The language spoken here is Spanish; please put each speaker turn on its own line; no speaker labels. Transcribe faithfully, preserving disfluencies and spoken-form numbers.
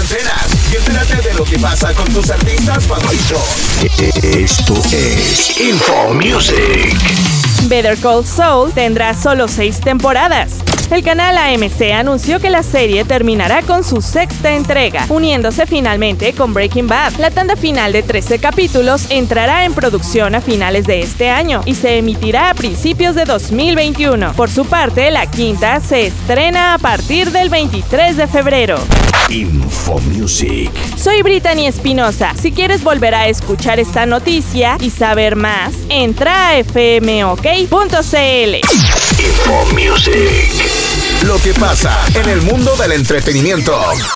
antenas y entérate de lo que pasa con tus artistas favoritos. Esto es Info Music.
Better Call Saul tendrá solo seis temporadas. El canal A M C anunció que la serie terminará con su sexta entrega, uniéndose finalmente con Breaking Bad. La tanda final de trece capítulos entrará en producción a finales de este año y se emitirá a principios de dos mil veintiuno. Por su parte, la quinta se estrena a partir del veintitrés de febrero.
Info Music.
Soy Brittany Espinosa. Si quieres volver a escuchar esta noticia y saber más, entra a f m o k punto c l.
Info Music. Lo que pasa en el mundo del entretenimiento.